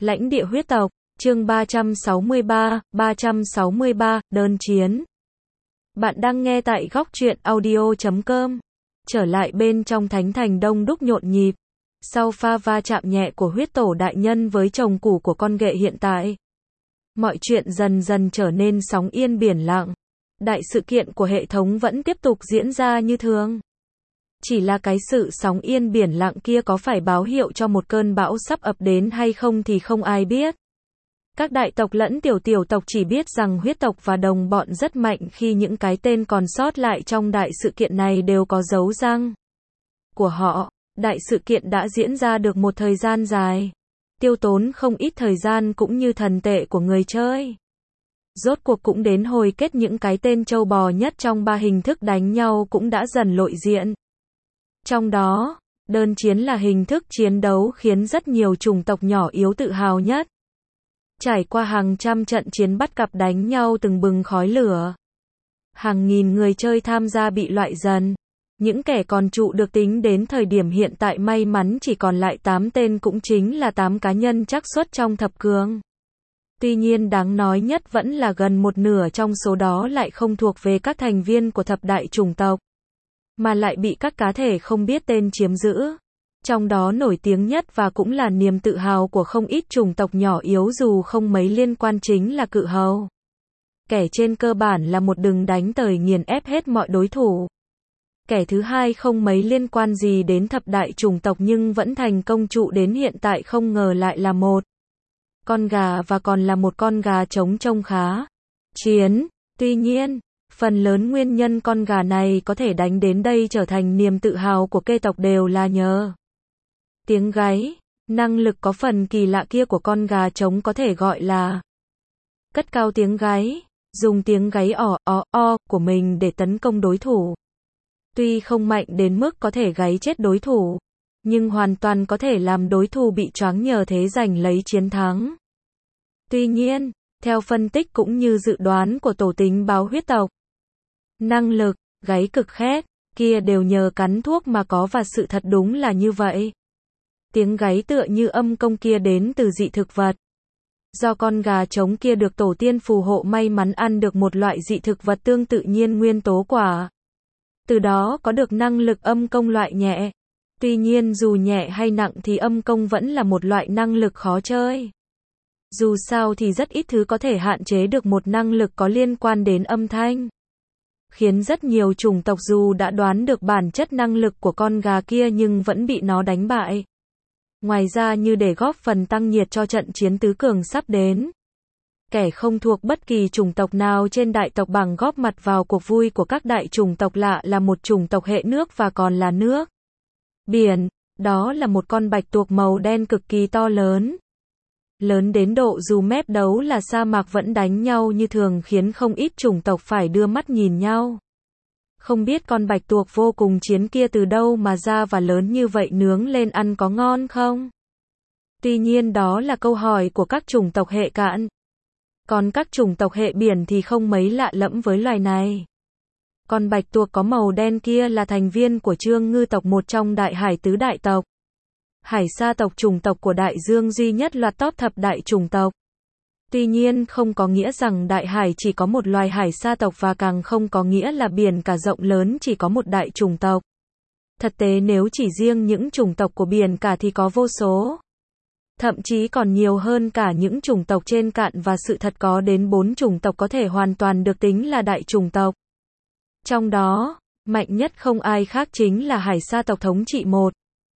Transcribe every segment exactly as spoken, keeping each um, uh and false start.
Lãnh địa huyết tộc, chương ba trăm sáu mươi ba, ba trăm sáu mươi ba, đơn chiến. Bạn đang nghe tại góc truyện audio chấm com. Trở lại bên trong thánh thành đông đúc nhộn nhịp. Sau pha va chạm nhẹ của huyết tổ đại nhân với chồng cũ của con ghệ hiện tại, mọi chuyện dần dần trở nên sóng yên biển lặng. Đại sự kiện của hệ thống vẫn tiếp tục diễn ra như thường. Chỉ là cái sự sóng yên biển lặng kia có phải báo hiệu cho một cơn bão sắp ập đến hay không thì không ai biết. Các đại tộc lẫn tiểu tiểu tộc chỉ biết rằng huyết tộc và đồng bọn rất mạnh khi những cái tên còn sót lại trong đại sự kiện này đều có dấu răng của họ. Đại sự kiện đã diễn ra được một thời gian dài, tiêu tốn không ít thời gian cũng như thần tệ của người chơi. Rốt cuộc cũng đến hồi kết, những cái tên trâu bò nhất trong ba hình thức đánh nhau cũng đã dần lộ diện. Trong đó, đơn chiến là hình thức chiến đấu khiến rất nhiều chủng tộc nhỏ yếu tự hào nhất. Trải qua hàng trăm trận chiến bắt cặp đánh nhau từng bừng khói lửa, hàng nghìn người chơi tham gia bị loại dần. Những kẻ còn trụ được tính đến thời điểm hiện tại may mắn chỉ còn lại tám tên, cũng chính là tám cá nhân trắc suất trong thập cường. Tuy nhiên đáng nói nhất vẫn là gần một nửa trong số đó lại không thuộc về các thành viên của thập đại chủng tộc, mà lại bị các cá thể không biết tên chiếm giữ. Trong đó nổi tiếng nhất và cũng là niềm tự hào của không ít chủng tộc nhỏ yếu dù không mấy liên quan chính là cự hầu. Kẻ trên cơ bản là một đừng đánh tời nghiền ép hết mọi đối thủ. Kẻ thứ hai không mấy liên quan gì đến thập đại chủng tộc nhưng vẫn thành công trụ đến hiện tại, không ngờ lại là một con gà, và còn là một con gà trống trông khá chiến. Tuy nhiên, phần lớn nguyên nhân con gà này có thể đánh đến đây trở thành niềm tự hào của cây tộc đều là nhờ tiếng gáy. Năng lực có phần kỳ lạ kia của con gà trống có thể gọi là cất cao tiếng gáy, dùng tiếng gáy ỏ o o của mình để tấn công đối thủ. Tuy không mạnh đến mức có thể gáy chết đối thủ, nhưng hoàn toàn có thể làm đối thủ bị choáng, nhờ thế giành lấy chiến thắng. Tuy nhiên, theo phân tích cũng như dự đoán của tổ tính báo huyết tộc, năng lực gáy cực khét kia đều nhờ cắn thuốc mà có, và sự thật đúng là như vậy. Tiếng gáy tựa như âm công kia đến từ dị thực vật. Do con gà trống kia được tổ tiên phù hộ may mắn ăn được một loại dị thực vật tương tự nhiên nguyên tố quả, từ đó có được năng lực âm công loại nhẹ. Tuy nhiên dù nhẹ hay nặng thì âm công vẫn là một loại năng lực khó chơi. Dù sao thì rất ít thứ có thể hạn chế được một năng lực có liên quan đến âm thanh, khiến rất nhiều chủng tộc dù đã đoán được bản chất năng lực của con gà kia nhưng vẫn bị nó đánh bại. Ngoài ra, như để góp phần tăng nhiệt cho trận chiến tứ cường sắp đến, kẻ không thuộc bất kỳ chủng tộc nào trên đại tộc bằng góp mặt vào cuộc vui của các đại chủng tộc lạ là một chủng tộc hệ nước và còn là nước biển. Đó là một con bạch tuộc màu đen cực kỳ to lớn. Lớn đến độ dù mép đấu là sa mạc vẫn đánh nhau như thường, khiến không ít chủng tộc phải đưa mắt nhìn nhau. Không biết con bạch tuộc vô cùng chiến kia từ đâu mà ra, và lớn như vậy nướng lên ăn có ngon không? Tuy nhiên đó là câu hỏi của các chủng tộc hệ cạn. Còn các chủng tộc hệ biển thì không mấy lạ lẫm với loài này. Con bạch tuộc có màu đen kia là thành viên của Trương Ngư tộc, một trong đại hải tứ đại tộc. Hải sa tộc, chủng tộc của đại dương duy nhất loạt top thập đại chủng tộc. Tuy nhiên không có nghĩa rằng đại hải chỉ có một loài hải sa tộc, và càng không có nghĩa là biển cả rộng lớn chỉ có một đại chủng tộc. Thực tế nếu chỉ riêng những chủng tộc của biển cả thì có vô số. Thậm chí còn nhiều hơn cả những chủng tộc trên cạn, và sự thật có đến bốn chủng tộc có thể hoàn toàn được tính là đại chủng tộc. Trong đó, mạnh nhất không ai khác chính là hải sa tộc thống trị một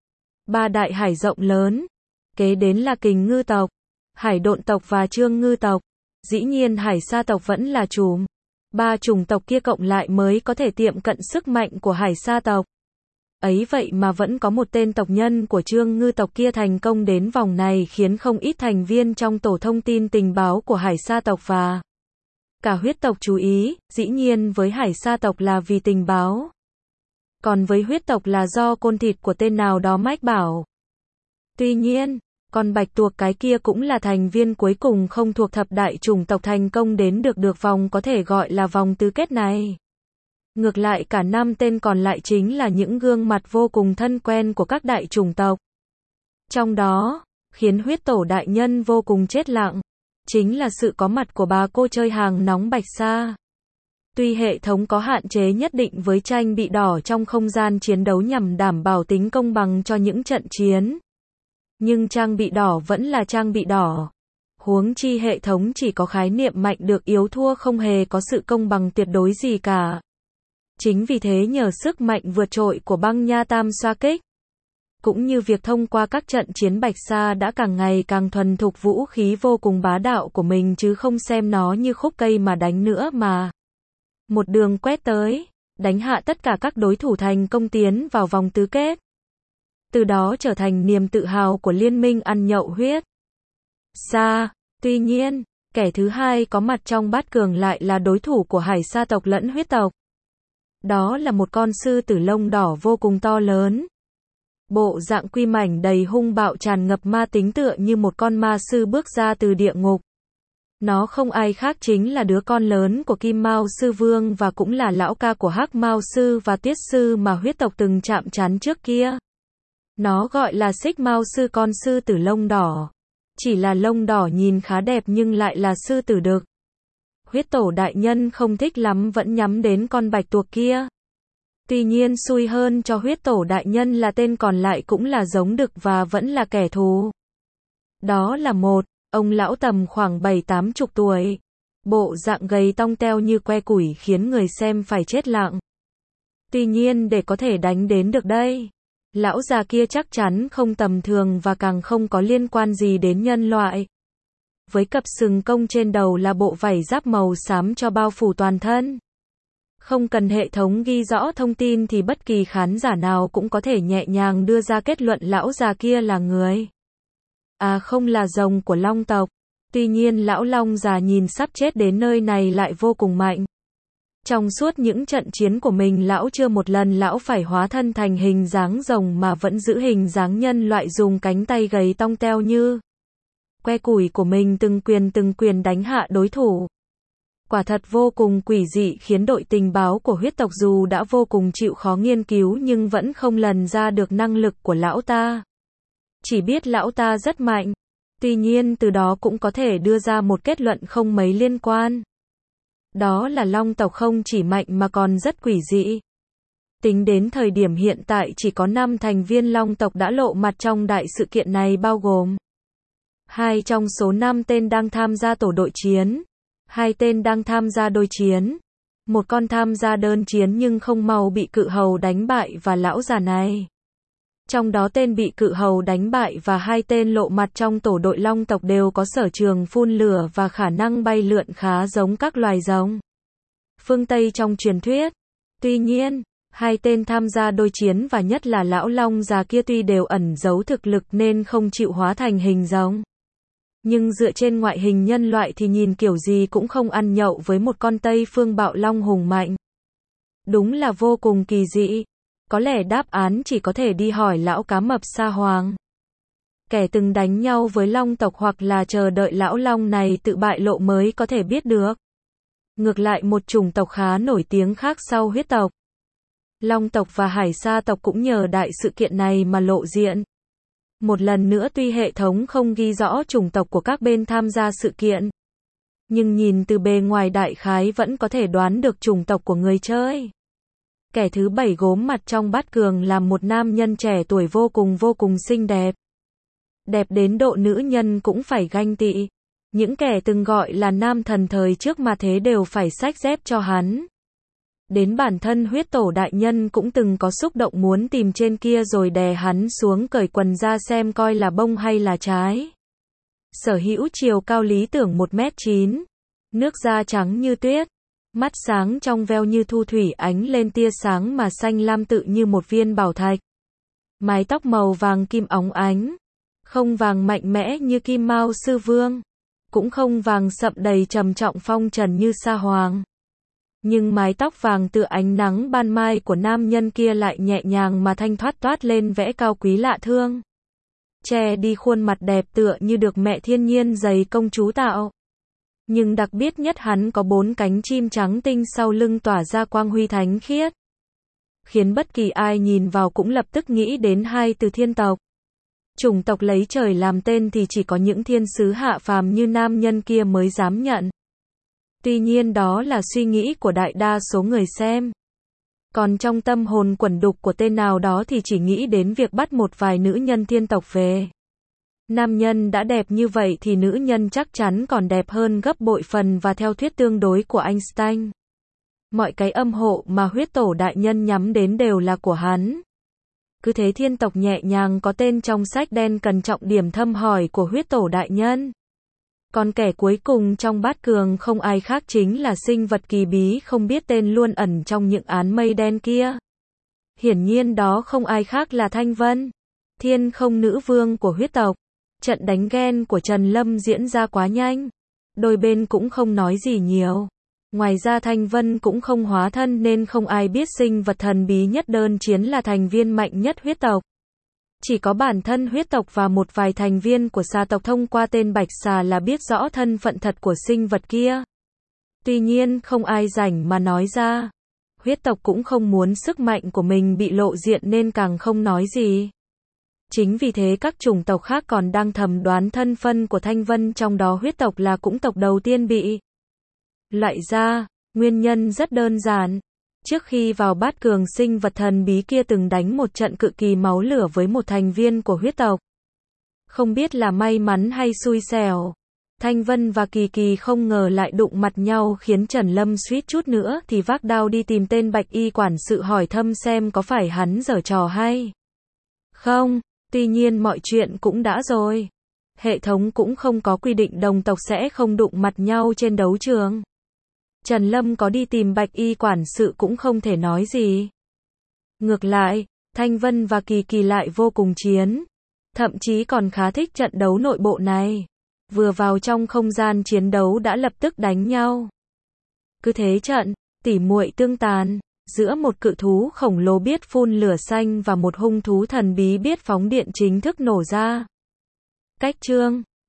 ba đại hải rộng lớn. Kế đến là kình ngư tộc, hải độn tộc và trương ngư tộc. Dĩ nhiên hải sa tộc vẫn là chùm ba chủng tộc kia cộng lại mới có thể tiệm cận sức mạnh của hải sa tộc. Ấy vậy mà vẫn có một tên tộc nhân của trương ngư tộc kia thành công đến vòng này, khiến không ít thành viên trong tổ thông tin tình báo của hải sa tộc và cả huyết tộc chú ý. Dĩ nhiên với hải sa tộc là vì tình báo, còn với huyết tộc là do côn thịt của tên nào đó mách bảo. Tuy nhiên, con bạch tuộc cái kia cũng là thành viên cuối cùng không thuộc thập đại chủng tộc thành công đến được được vòng có thể gọi là vòng tứ kết này. Ngược lại cả năm tên còn lại chính là những gương mặt vô cùng thân quen của các đại chủng tộc. Trong đó, khiến huyết tổ đại nhân vô cùng chết lặng, chính là sự có mặt của bà cô chơi hàng nóng Bạch Sa. Tuy hệ thống có hạn chế nhất định với tranh bị đỏ trong không gian chiến đấu nhằm đảm bảo tính công bằng cho những trận chiến, nhưng trang bị đỏ vẫn là trang bị đỏ. Huống chi hệ thống chỉ có khái niệm mạnh được yếu thua, không hề có sự công bằng tuyệt đối gì cả. Chính vì thế nhờ sức mạnh vượt trội của băng nha tam xoa kích, cũng như việc thông qua các trận chiến Bạch Sa đã càng ngày càng thuần thục vũ khí vô cùng bá đạo của mình, chứ không xem nó như khúc cây mà đánh nữa, mà một đường quét tới, đánh hạ tất cả các đối thủ thành công tiến vào vòng tứ kết. Từ đó trở thành niềm tự hào của liên minh ăn nhậu huyết Sa. Tuy nhiên, kẻ thứ hai có mặt trong bát cường lại là đối thủ của Hải Sa tộc lẫn huyết tộc. Đó là một con sư tử lông đỏ vô cùng to lớn. Bộ dạng quy mảnh đầy hung bạo, tràn ngập ma tính, tựa như một con ma sư bước ra từ địa ngục. Nó không ai khác chính là đứa con lớn của Kim Mao Sư Vương và cũng là lão ca của Hắc Mao Sư và Tuyết Sư mà huyết tộc từng chạm trán trước kia. Nó gọi là Xích Mao Sư, con sư tử lông đỏ. Chỉ là lông đỏ nhìn khá đẹp nhưng lại là sư tử đực. Huyết tổ đại nhân không thích lắm, vẫn nhắm đến con bạch tuộc kia. Tuy nhiên xui hơn cho huyết tổ đại nhân là tên còn lại cũng là giống đực và vẫn là kẻ thù. Đó là một ông lão tầm khoảng bảy tám chục tuổi. Bộ dạng gầy tong teo như que củi khiến người xem phải chết lặng. Tuy nhiên để có thể đánh đến được đây, lão già kia chắc chắn không tầm thường và càng không có liên quan gì đến nhân loại. Với cặp sừng công trên đầu là bộ vảy giáp màu xám cho bao phủ toàn thân. Không cần hệ thống ghi rõ thông tin thì bất kỳ khán giả nào cũng có thể nhẹ nhàng đưa ra kết luận lão già kia là người, à không, là rồng của Long tộc. Tuy nhiên lão Long già nhìn sắp chết đến nơi này lại vô cùng mạnh. Trong suốt những trận chiến của mình, lão chưa một lần lão phải hóa thân thành hình dáng rồng mà vẫn giữ hình dáng nhân loại, dùng cánh tay gầy tong teo như que củi của mình từng quyền từng quyền đánh hạ đối thủ. Quả thật vô cùng quỷ dị, khiến đội tình báo của huyết tộc dù đã vô cùng chịu khó nghiên cứu nhưng vẫn không lần ra được năng lực của lão ta. Chỉ biết lão ta rất mạnh. Tuy nhiên từ đó cũng có thể đưa ra một kết luận không mấy liên quan. Đó là Long tộc không chỉ mạnh mà còn rất quỷ dị. Tính đến thời điểm hiện tại chỉ có năm thành viên Long tộc đã lộ mặt trong đại sự kiện này, bao gồm hai trong số năm tên đang tham gia tổ đội chiến, hai tên đang tham gia đôi chiến, một con tham gia đơn chiến nhưng không mau bị cự hầu đánh bại và lão già này. Trong đó tên bị cự hầu đánh bại và hai tên lộ mặt trong tổ đội Long tộc đều có sở trường phun lửa và khả năng bay lượn khá giống các loài rồng phương Tây trong truyền thuyết. Tuy nhiên, hai tên tham gia đôi chiến và nhất là lão Long già kia tuy đều ẩn giấu thực lực nên không chịu hóa thành hình rồng, nhưng dựa trên ngoại hình nhân loại thì nhìn kiểu gì cũng không ăn nhậu với một con Tây Phương bạo long hùng mạnh. Đúng là vô cùng kỳ dị. Có lẽ đáp án chỉ có thể đi hỏi lão cá mập Sa Hoàng, kẻ từng đánh nhau với Long tộc, hoặc là chờ đợi lão Long này tự bại lộ mới có thể biết được. Ngược lại, một chủng tộc khá nổi tiếng khác sau huyết tộc, Long tộc và Hải Sa tộc cũng nhờ đại sự kiện này mà lộ diện. Một lần nữa, tuy hệ thống không ghi rõ chủng tộc của các bên tham gia sự kiện, nhưng nhìn từ bề ngoài đại khái vẫn có thể đoán được chủng tộc của người chơi. Kẻ thứ bảy gốm mặt trong bát cường là một nam nhân trẻ tuổi vô cùng vô cùng xinh đẹp. Đẹp đến độ nữ nhân cũng phải ganh tị. Những kẻ từng gọi là nam thần thời trước mà thế đều phải xách dép cho hắn. Đến bản thân huyết tổ đại nhân cũng từng có xúc động muốn tìm trên kia rồi đè hắn xuống, cởi quần ra xem coi là bông hay là trái. Sở hữu chiều cao lý tưởng một mét chín, nước da trắng như tuyết, mắt sáng trong veo như thu thủy ánh lên tia sáng mà xanh lam tự như một viên bảo thạch. Mái tóc màu vàng kim óng ánh, không vàng mạnh mẽ như Kim Mao Sư Vương, cũng không vàng sậm đầy trầm trọng phong trần như Sa Hoàng. Nhưng mái tóc vàng tựa ánh nắng ban mai của nam nhân kia lại nhẹ nhàng mà thanh thoát, toát lên vẻ cao quý lạ thương, che đi khuôn mặt đẹp tựa như được mẹ thiên nhiên dày công chú tạo. Nhưng đặc biệt nhất, hắn có bốn cánh chim trắng tinh sau lưng tỏa ra quang huy thánh khiết, khiến bất kỳ ai nhìn vào cũng lập tức nghĩ đến hai từ thiên tộc. Chủng tộc lấy trời làm tên thì chỉ có những thiên sứ hạ phàm như nam nhân kia mới dám nhận. Tuy nhiên đó là suy nghĩ của đại đa số người xem. Còn trong tâm hồn quẩn đục của tên nào đó thì chỉ nghĩ đến việc bắt một vài nữ nhân thiên tộc về. Nam nhân đã đẹp như vậy thì nữ nhân chắc chắn còn đẹp hơn gấp bội phần, và theo thuyết tương đối của Einstein, mọi cái âm hộ mà huyết tổ đại nhân nhắm đến đều là của hắn. Cứ thế thiên tộc nhẹ nhàng có tên trong sách đen cần trọng điểm thăm hỏi của huyết tổ đại nhân. Còn kẻ cuối cùng trong bát cường không ai khác chính là sinh vật kỳ bí không biết tên luôn ẩn trong những áng mây đen kia. Hiển nhiên đó không ai khác là Thanh Vân, thiên không nữ vương của huyết tộc. Trận đánh ghen của Trần Lâm diễn ra quá nhanh. Đôi bên cũng không nói gì nhiều. Ngoài ra Thanh Vân cũng không hóa thân nên không ai biết sinh vật thần bí nhất đơn chiến là thành viên mạnh nhất huyết tộc. Chỉ có bản thân huyết tộc và một vài thành viên của xà tộc thông qua tên Bạch Xà là biết rõ thân phận thật của sinh vật kia. Tuy nhiên không ai rảnh mà nói ra. Huyết tộc cũng không muốn sức mạnh của mình bị lộ diện nên càng không nói gì. Chính vì thế các chủng tộc khác còn đang thầm đoán thân phận của Thanh Vân, trong đó huyết tộc là cũng tộc đầu tiên bị loại ra. Nguyên nhân rất đơn giản. Trước khi vào bát cường, sinh vật thần bí kia từng đánh một trận cực kỳ máu lửa với một thành viên của huyết tộc. Không biết là may mắn hay xui xẻo, Thanh Vân và Kỳ Kỳ không ngờ lại đụng mặt nhau, khiến Trần Lâm suýt chút nữa thì vác đao đi tìm tên bạch y quản sự hỏi thăm xem có phải hắn giở trò hay không. Tuy nhiên mọi chuyện cũng đã rồi. Hệ thống cũng không có quy định đồng tộc sẽ không đụng mặt nhau trên đấu trường. Trần Lâm có đi tìm bạch y quản sự cũng không thể nói gì. Ngược lại, Thanh Vân và Kỳ Kỳ lại vô cùng chiến. Thậm chí còn khá thích trận đấu nội bộ này. Vừa vào trong không gian chiến đấu đã lập tức đánh nhau. Cứ thế trận tỉ muội tương tàn giữa một cự thú khổng lồ biết phun lửa xanh và một hung thú thần bí biết phóng điện chính thức nổ ra. Cách chương